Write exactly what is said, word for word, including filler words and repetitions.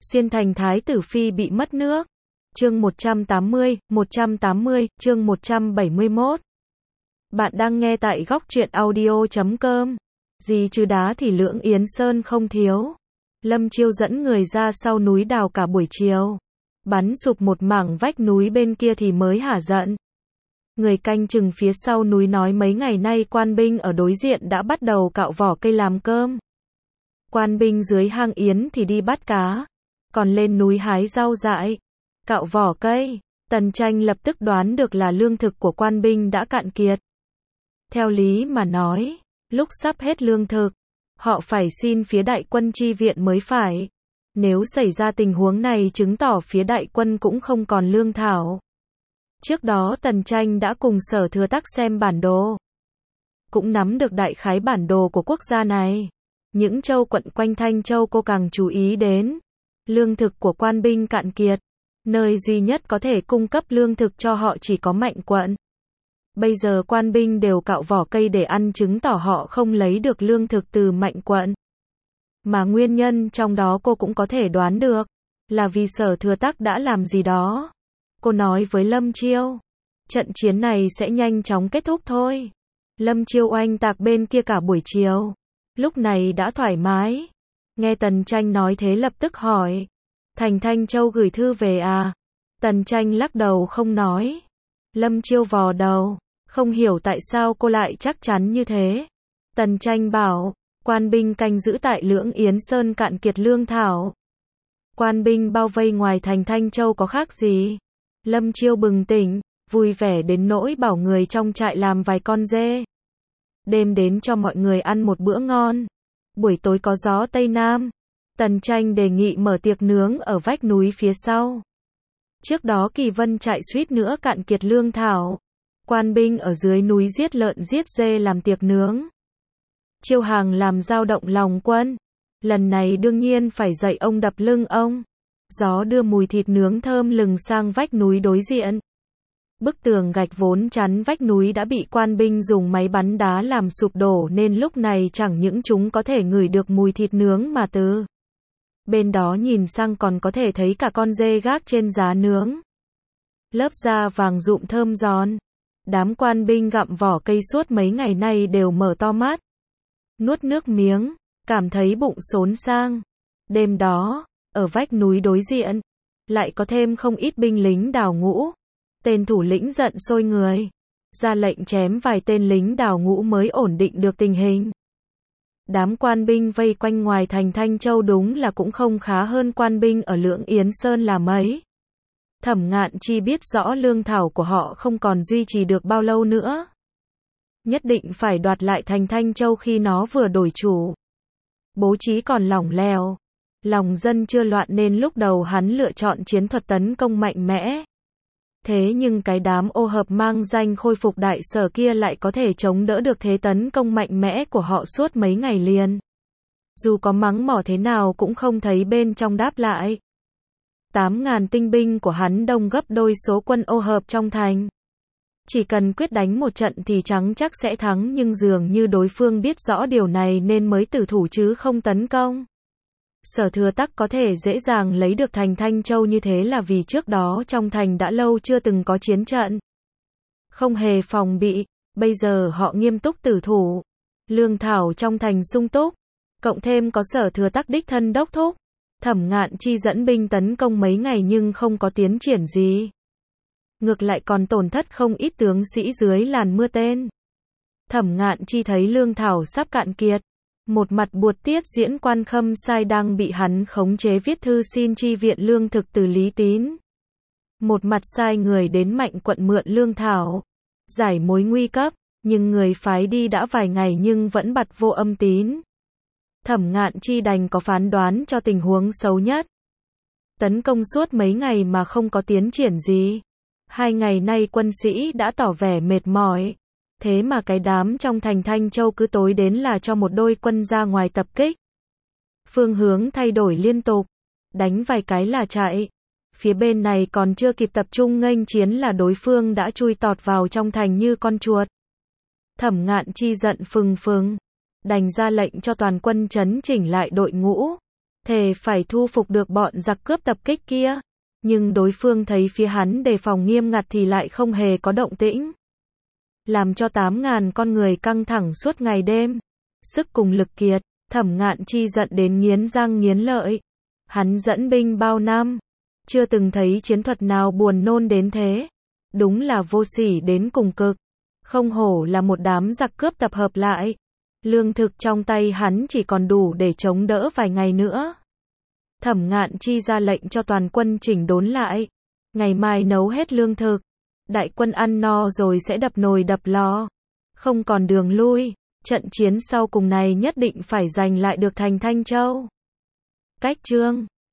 Xuyên thành thái tử phi bị mất nước. Chương một trăm tám mươi, một trăm tám mươi, chương một trăm bảy mươi mốt. Bạn đang nghe tại góc truyện audio chấm com. Gì chứ đá thì Lưỡng Yến Sơn không thiếu. Lâm Chiêu dẫn người ra sau núi đào cả buổi chiều. Bắn sụp một mảng vách núi bên kia thì mới hả giận. Người canh chừng phía sau núi nói mấy ngày nay quan binh ở đối diện đã bắt đầu cạo vỏ cây làm cơm. Quan binh dưới hang yến thì đi bắt cá, còn lên núi hái rau dại, cạo vỏ cây. Tần Tranh lập tức đoán được là lương thực của quan binh đã cạn kiệt. Theo lý mà nói, lúc sắp hết lương thực, họ phải xin phía đại quân chi viện mới phải. Nếu xảy ra tình huống này chứng tỏ phía đại quân cũng không còn lương thảo. Trước đó Tần Tranh đã cùng Sở Thừa Tắc xem bản đồ, cũng nắm được đại khái bản đồ của quốc gia này. Những châu quận quanh Thanh Châu cô càng chú ý đến. Lương thực của quan binh cạn kiệt. Nơi duy nhất có thể cung cấp lương thực cho họ chỉ có Mạnh quận. Bây giờ quan binh đều cạo vỏ cây để ăn, chứng tỏ họ không lấy được lương thực từ Mạnh quận. Mà nguyên nhân trong đó cô cũng có thể đoán được, là vì Sở Thừa Tắc đã làm gì đó. Cô nói với Lâm Chiêu, trận chiến này sẽ nhanh chóng kết thúc thôi. Lâm Chiêu oanh tạc bên kia cả buổi chiều, lúc này đã thoải mái. Nghe Tần Tranh nói thế lập tức hỏi, thành Thanh Châu gửi thư về à? Tần Tranh lắc đầu không nói. Lâm Chiêu vò đầu, không hiểu tại sao cô lại chắc chắn như thế. Tần Tranh bảo, quan binh canh giữ tại Lưỡng Yến Sơn cạn kiệt lương thảo. Quan binh bao vây ngoài thành Thanh Châu có khác gì? Lâm Chiêu bừng tỉnh, vui vẻ đến nỗi bảo người trong trại làm vài con dê. Đêm đến cho mọi người ăn một bữa ngon. Buổi tối có gió Tây Nam. Tần Tranh đề nghị mở tiệc nướng ở vách núi phía sau. Trước đó Kỳ Vân trại suýt nữa cạn kiệt lương thảo. Quan binh ở dưới núi giết lợn giết dê làm tiệc nướng. Chiêu Hàng làm dao động lòng quân. Lần này đương nhiên phải dạy ông đập lưng ông. Gió đưa mùi thịt nướng thơm lừng sang vách núi đối diện. Bức tường gạch vốn chắn vách núi đã bị quan binh dùng máy bắn đá làm sụp đổ, nên lúc này chẳng những chúng có thể ngửi được mùi thịt nướng mà từ bên đó nhìn sang còn có thể thấy cả con dê gác trên giá nướng. Lớp da vàng rụm thơm giòn. Đám quan binh gặm vỏ cây suốt mấy ngày nay đều mở to mắt, nuốt nước miếng, cảm thấy bụng xốn sang. Đêm đó, ở vách núi đối diện, lại có thêm không ít binh lính đào ngũ. Tên thủ lĩnh giận sôi người, ra lệnh chém vài tên lính đào ngũ mới ổn định được tình hình. Đám quan binh vây quanh ngoài thành Thanh Châu đúng là cũng không khá hơn quan binh ở Lưỡng Yến Sơn là mấy. Thẩm Ngạn Chi biết rõ lương thảo của họ không còn duy trì được bao lâu nữa. Nhất định phải đoạt lại thành Thanh Châu khi nó vừa đổi chủ. Bố trí còn lỏng lẻo, lòng dân chưa loạn nên lúc đầu hắn lựa chọn chiến thuật tấn công mạnh mẽ. Thế nhưng cái đám ô hợp mang danh khôi phục đại sở kia lại có thể chống đỡ được thế tấn công mạnh mẽ của họ suốt mấy ngày liền. Dù có mắng mỏ thế nào cũng không thấy bên trong đáp lại. Tám ngàn tinh binh của hắn đông gấp đôi số quân ô hợp trong thành. Chỉ cần quyết đánh một trận thì trắng chắc sẽ thắng, nhưng dường như đối phương biết rõ điều này nên mới tử thủ chứ không tấn công. Sở Thừa Tắc có thể dễ dàng lấy được thành Thanh Châu như thế là vì trước đó trong thành đã lâu chưa từng có chiến trận. Không hề phòng bị, bây giờ họ nghiêm túc tử thủ. Lương thảo trong thành sung túc, cộng thêm có Sở Thừa Tắc đích thân đốc thúc. Thẩm Ngạn Chi dẫn binh tấn công mấy ngày nhưng không có tiến triển gì. Ngược lại còn tổn thất không ít tướng sĩ dưới làn mưa tên. Thẩm Ngạn Chi thấy lương thảo sắp cạn kiệt. Một mặt buột tiết diễn Quan Khâm Sai đang bị hắn khống chế viết thư xin chi viện lương thực từ Lý Tín. Một mặt sai người đến Mạnh quận mượn lương thảo, giải mối nguy cấp, nhưng người phái đi đã vài ngày nhưng vẫn bặt vô âm tín. Thẩm Ngạn Chi đành có phán đoán cho tình huống xấu nhất. Tấn công suốt mấy ngày mà không có tiến triển gì. Hai ngày nay quân sĩ đã tỏ vẻ mệt mỏi. Thế mà cái đám trong thành Thanh Châu cứ tối đến là cho một đôi quân ra ngoài tập kích. Phương hướng thay đổi liên tục, đánh vài cái là chạy. Phía bên này còn chưa kịp tập trung nghênh chiến là đối phương đã chui tọt vào trong thành như con chuột. Thẩm Ngạn Chi giận phừng phừng, đành ra lệnh cho toàn quân trấn chỉnh lại đội ngũ. thề phải thu phục được bọn giặc cướp tập kích kia. Nhưng đối phương thấy phía hắn đề phòng nghiêm ngặt thì lại không hề có động tĩnh. Làm cho tám ngàn con người căng thẳng suốt ngày đêm. Sức cùng lực kiệt, Thẩm Ngạn Chi giận đến nghiến răng nghiến lợi. Hắn dẫn binh bao năm, chưa từng thấy chiến thuật nào buồn nôn đến thế. Đúng là vô sỉ đến cùng cực. Không hổ là một đám giặc cướp tập hợp lại. Lương thực trong tay hắn chỉ còn đủ để chống đỡ vài ngày nữa. Thẩm Ngạn Chi ra lệnh cho toàn quân chỉnh đốn lại. Ngày mai nấu hết lương thực. Đại quân ăn no rồi sẽ đập nồi đập lò. Không còn đường lui. Trận chiến sau cùng này nhất định phải giành lại được thành Thanh Châu. Cách chương